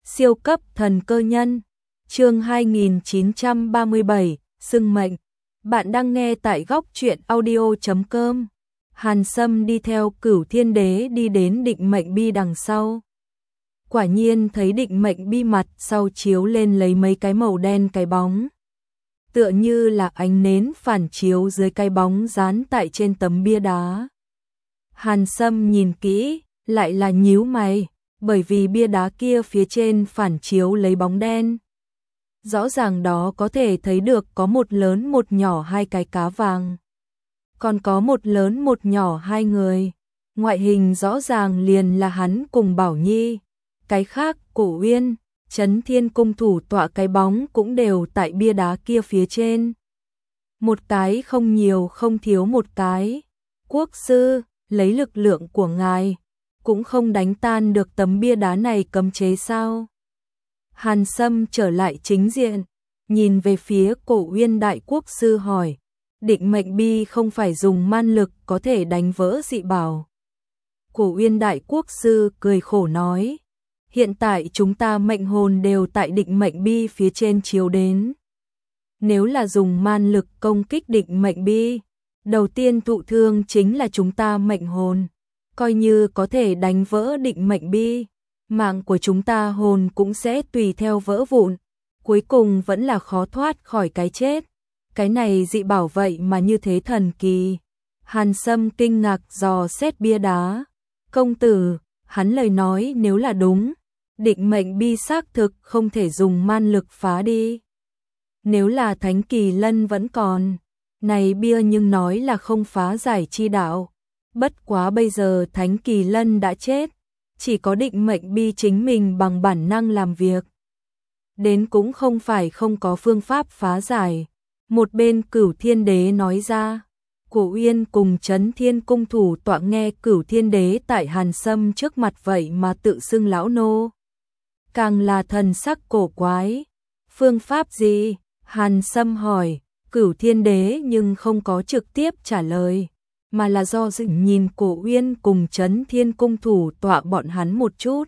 Siêu cấp thần cơ nhân, chương 2937, xưng mệnh. Bạn đang nghe tại góc truyện audio.com. Hàn Sâm đi theo Cửu Thiên Đế đi đến định mệnh bi đằng sau. Quả nhiên thấy định mệnh bi mặt sau chiếu lên lấy mấy cái màu đen cái bóng. Tựa như là ánh nến phản chiếu dưới cái bóng dán tại trên tấm bia đá. Hàn Sâm nhìn kỹ, lại là nhíu mày, bởi vì bia đá kia phía trên phản chiếu lấy bóng đen. Rõ ràng đó có thể thấy được có một lớn một nhỏ hai cái cá vàng. Còn có một lớn một nhỏ hai người. Ngoại hình rõ ràng liền là hắn cùng Bảo Nhi. Cái khác, Cổ Uyên, Chấn Thiên cung thủ tọa cái bóng cũng đều tại bia đá kia phía trên. Một cái không nhiều không thiếu một cái. Quốc sư, lấy lực lượng của ngài, cũng không đánh tan được tấm bia đá này cấm chế sao? Hàn Sâm trở lại chính diện, nhìn về phía Cổ Uyên đại quốc sư hỏi, định mệnh bi không phải dùng man lực có thể đánh vỡ dị bảo. Cổ Uyên đại quốc sư cười khổ nói, hiện tại chúng ta mệnh hồn đều tại định mệnh bi phía trên chiếu đến. Nếu là dùng man lực công kích định mệnh bi, đầu tiên thụ thương chính là chúng ta mệnh hồn. Coi như có thể đánh vỡ định mệnh bi, mạng của chúng ta hồn cũng sẽ tùy theo vỡ vụn, cuối cùng vẫn là khó thoát khỏi cái chết. Cái này dị bảo vậy mà như thế thần kỳ. Hàn Sâm kinh ngạc dò xét bia đá. Công tử, hắn lời nói nếu là đúng, định mệnh bi xác thực không thể dùng man lực phá đi. Nếu là Thánh Kỳ Lân vẫn còn, này bia nhưng nói là không phá giải chi đạo. Bất quá bây giờ Thánh Kỳ Lân đã chết, chỉ có định mệnh bi chính mình bằng bản năng làm việc. Đến cũng không phải không có phương pháp phá giải. Một bên Cửu Thiên Đế nói ra, Cổ Uyên cùng Chấn Thiên cung thủ tọa nghe Cửu Thiên Đế tại Hàn Sâm trước mặt vậy mà tự xưng lão nô. Càng là thần sắc cổ quái. Phương pháp gì? Hàn Sâm hỏi, Cửu Thiên Đế nhưng không có trực tiếp trả lời, mà là do dự nhìn Cổ Uyên cùng Chấn Thiên cung thủ tọa bọn hắn một chút.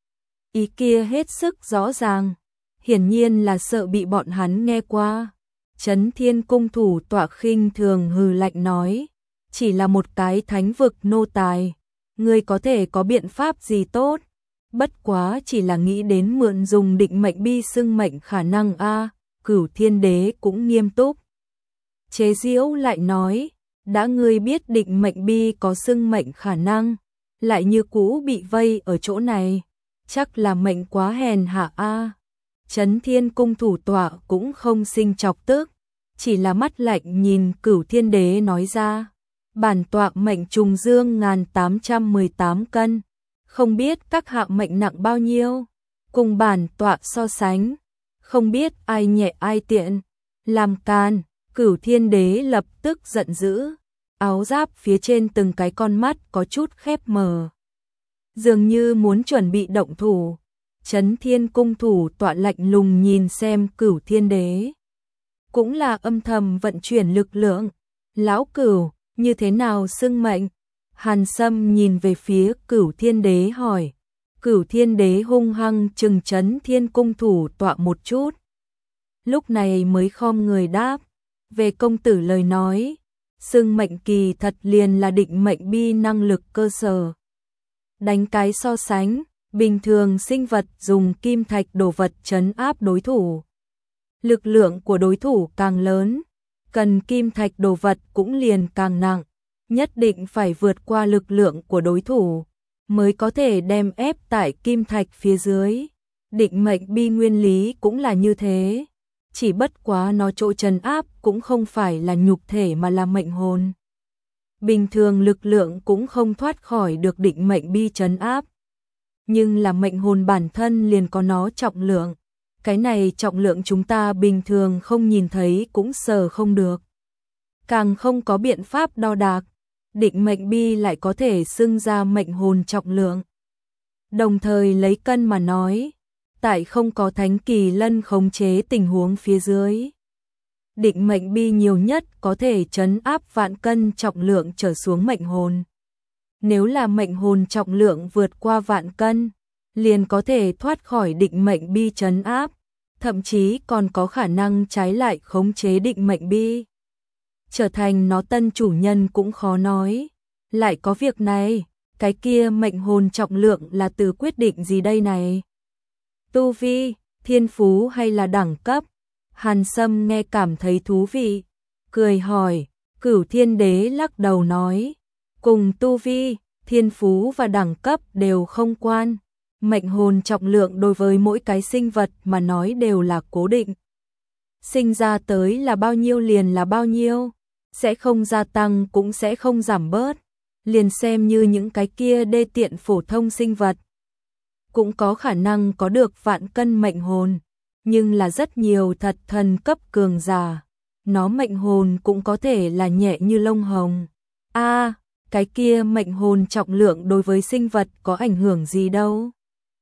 Ý kia hết sức rõ ràng, hiển nhiên là sợ bị bọn hắn nghe qua. Chấn Thiên cung thủ tọa khinh thường hừ lạnh nói, chỉ là một cái thánh vực nô tài, ngươi có thể có biện pháp gì tốt, bất quá chỉ là nghĩ đến mượn dùng định mệnh bi xưng mệnh khả năng a. Cửu Thiên Đế cũng nghiêm túc. Chế giễu lại nói, đã ngươi biết định mệnh bi có xưng mệnh khả năng, lại như cũ bị vây ở chỗ này, chắc là mệnh quá hèn hạ a. Chấn Thiên cung thủ tọa cũng không sinh chọc tức, chỉ là mắt lạnh nhìn Cửu Thiên Đế nói ra, bản tọa mệnh trùng dương 1818 cân, không biết các hạ mệnh nặng bao nhiêu, cùng bản tọa so sánh, không biết ai nhẹ ai tiện. Làm can, Cửu Thiên Đế lập tức giận dữ, áo giáp phía trên từng cái con mắt có chút khép mờ, dường như muốn chuẩn bị động thủ. Chấn Thiên cung thủ tọa lạnh lùng nhìn xem Cửu Thiên Đế, cũng là âm thầm vận chuyển lực lượng. Lão Cửu, như thế nào xưng mệnh? Hàn Sâm nhìn về phía Cửu Thiên Đế hỏi. Cửu Thiên Đế hung hăng trừng Chấn Thiên cung thủ tọa một chút, lúc này mới khom người đáp, về công tử lời nói, xưng mệnh kỳ thật liền là định mệnh bi năng lực cơ sở. Đánh cái so sánh, bình thường sinh vật dùng kim thạch đồ vật trấn áp đối thủ. Lực lượng của đối thủ càng lớn, cần kim thạch đồ vật cũng liền càng nặng, nhất định phải vượt qua lực lượng của đối thủ, mới có thể đem ép tại kim thạch phía dưới. Định mệnh bi nguyên lý cũng là như thế, chỉ bất quá nó chỗ trấn áp cũng không phải là nhục thể mà là mệnh hồn. Bình thường lực lượng cũng không thoát khỏi được định mệnh bi trấn áp, nhưng là mệnh hồn bản thân liền có nó trọng lượng. Cái này trọng lượng chúng ta bình thường không nhìn thấy cũng sờ không được, càng không có biện pháp đo đạc. Định mệnh bi lại có thể xưng ra mệnh hồn trọng lượng. Đồng thời lấy cân mà nói, tại không có Thánh Kỳ Lân khống chế tình huống phía dưới, định mệnh bi nhiều nhất có thể trấn áp vạn cân trọng lượng trở xuống mệnh hồn. Nếu là mệnh hồn trọng lượng vượt qua vạn cân, liền có thể thoát khỏi định mệnh bi trấn áp, thậm chí còn có khả năng trái lại khống chế định mệnh bi. Trở thành nó tân chủ nhân cũng khó nói. Lại có việc này, cái kia mệnh hồn trọng lượng là từ quyết định gì đây này? Tu vi, thiên phú hay là đẳng cấp? Hàn Sâm nghe cảm thấy thú vị, cười hỏi. Cửu Thiên Đế lắc đầu nói, cùng tu vi, thiên phú và đẳng cấp đều không quan. Mệnh hồn trọng lượng đối với mỗi cái sinh vật mà nói đều là cố định. Sinh ra tới là bao nhiêu liền là bao nhiêu, sẽ không gia tăng cũng sẽ không giảm bớt. Liền xem như những cái kia đê tiện phổ thông sinh vật, cũng có khả năng có được vạn cân mệnh hồn, nhưng là rất nhiều thật thần cấp cường giả, nó mệnh hồn cũng có thể là nhẹ như lông hồng. Cái kia mệnh hồn trọng lượng đối với sinh vật có ảnh hưởng gì đâu?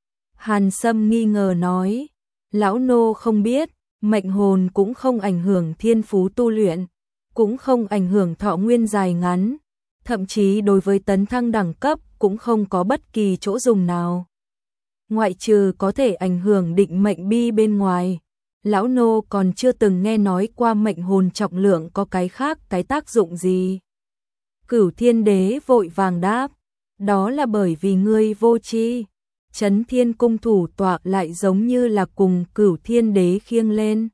Hàn Sâm nghi ngờ nói, lão nô không biết, mệnh hồn cũng không ảnh hưởng thiên phú tu luyện, cũng không ảnh hưởng thọ nguyên dài ngắn, thậm chí đối với tấn thăng đẳng cấp cũng không có bất kỳ chỗ dùng nào. Ngoại trừ có thể ảnh hưởng định mệnh bi bên ngoài, lão nô còn chưa từng nghe nói qua mệnh hồn trọng lượng có cái khác cái tác dụng gì. Cửu Thiên Đế vội vàng đáp, đó là bởi vì ngươi vô tri. Chấn Thiên Cung thủ tọa lại giống như là cùng Cửu Thiên Đế khiêng lên.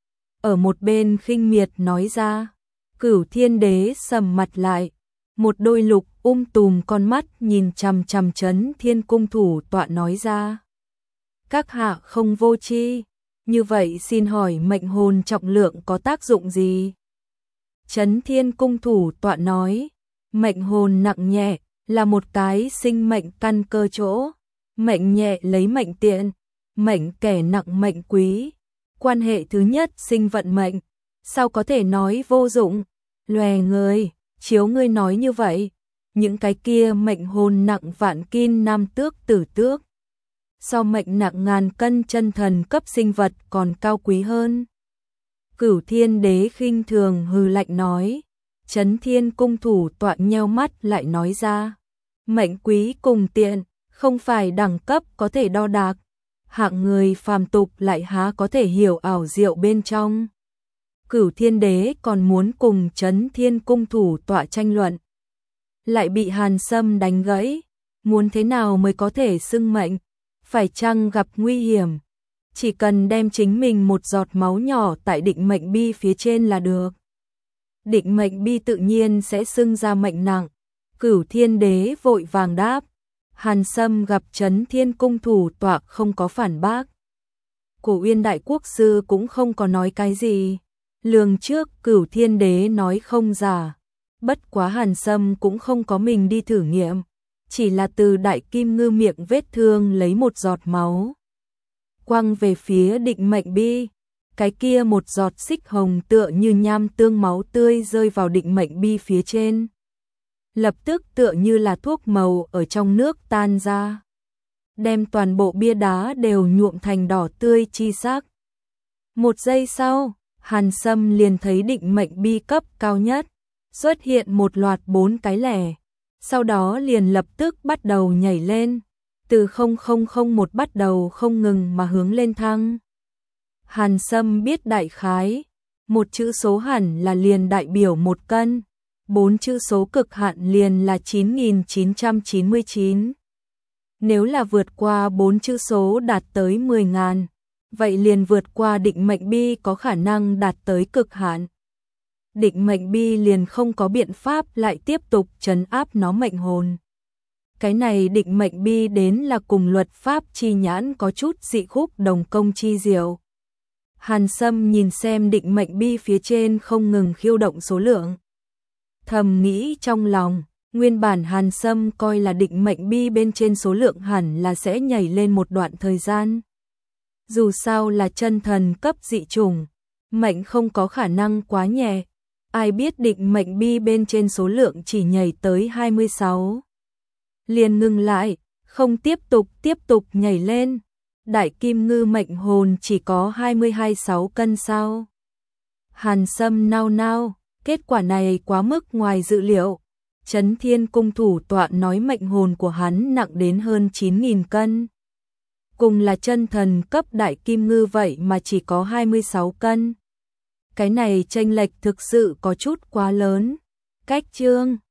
Ở một bên khinh miệt nói ra, Cửu Thiên Đế sầm mặt lại, một đôi lục tùm con mắt nhìn chằm chằm Chấn Thiên Cung thủ tọa nói ra. Các hạ không vô tri, như vậy xin hỏi mệnh hồn trọng lượng có tác dụng gì? Chấn Thiên Cung thủ tọa nói, mệnh hồn nặng nhẹ là một cái sinh mệnh căn cơ chỗ, mệnh nhẹ lấy mệnh tiện, mệnh kẻ nặng mệnh quý, quan hệ thứ nhất sinh vận mệnh, sao có thể nói vô dụng? Lòe người, chiếu ngươi nói như vậy, những cái kia mệnh hồn nặng vạn kim nam tước tử tước, so mệnh nặng ngàn cân chân thần cấp sinh vật còn cao quý hơn. Cửu Thiên Đế khinh thường hừ lạnh nói. Chấn Thiên Cung thủ tọa nheo mắt lại nói ra, mệnh quý cùng tiện, không phải đẳng cấp có thể đo đạc, hạng người phàm tục lại há có thể hiểu ảo diệu bên trong. Cửu Thiên Đế còn muốn cùng Chấn Thiên Cung thủ tọa tranh luận, lại bị Hàn Sâm đánh gãy, muốn thế nào mới có thể xưng mệnh, phải chăng gặp nguy hiểm, chỉ cần đem chính mình một giọt máu nhỏ tại định mệnh bi phía trên là được. Định mệnh bi tự nhiên sẽ xưng ra mệnh nặng. Cửu Thiên Đế vội vàng đáp. Hàn Sâm gặp Chấn Thiên Cung thủ tọa không có phản bác. Cổ Uyên Đại Quốc Sư cũng không có nói cái gì. Lường trước Cửu Thiên Đế nói không giả. Bất quá Hàn Sâm cũng không có mình đi thử nghiệm, chỉ là từ Đại Kim Ngư miệng vết thương lấy một giọt máu, quăng về phía định mệnh bi. Cái kia một giọt xích hồng tựa như nham tương máu tươi rơi vào định mệnh bi phía trên. Lập tức tựa như là thuốc màu ở trong nước tan ra, đem toàn bộ bia đá đều nhuộm thành đỏ tươi chi sắc. Một giây sau, Hàn Sâm liền thấy định mệnh bi cấp cao nhất xuất hiện một loạt 4 cái lẻ, sau đó liền lập tức bắt đầu nhảy lên, từ 0001 bắt đầu không ngừng mà hướng lên thăng. Hàn Sâm biết đại khái, một chữ số hẳn là liền đại biểu 1 cân, 4 chữ số cực hạn liền là 9999. Nếu là vượt qua 4 chữ số đạt tới 10.000, vậy liền vượt qua định mệnh bi có khả năng đạt tới cực hạn. Định mệnh bi liền không có biện pháp lại tiếp tục trấn áp nó mệnh hồn. Cái này định mệnh bi đến là cùng luật pháp chi nhãn có chút dị khúc đồng công chi diệu. Hàn Sâm nhìn xem định mệnh bi phía trên không ngừng khiêu động số lượng, thầm nghĩ trong lòng, nguyên bản Hàn Sâm coi là định mệnh bi bên trên số lượng hẳn là sẽ nhảy lên một đoạn thời gian. Dù sao là chân thần cấp dị chủng, mệnh không có khả năng quá nhẹ, ai biết định mệnh bi bên trên số lượng chỉ nhảy tới 26. Liền ngừng lại, không tiếp tục nhảy lên. Đại Kim Ngư mệnh hồn chỉ có 22,6 cân sao? Hàn Sâm nao nao, kết quả này quá mức ngoài dự liệu. Chấn Thiên Cung thủ tọa nói mệnh hồn của hắn nặng đến hơn 9.000 cân. cùng là chân thần cấp đại kim ngư vậy mà chỉ có 26 cân. Cái này chênh lệch thực sự có chút quá lớn. Cách chương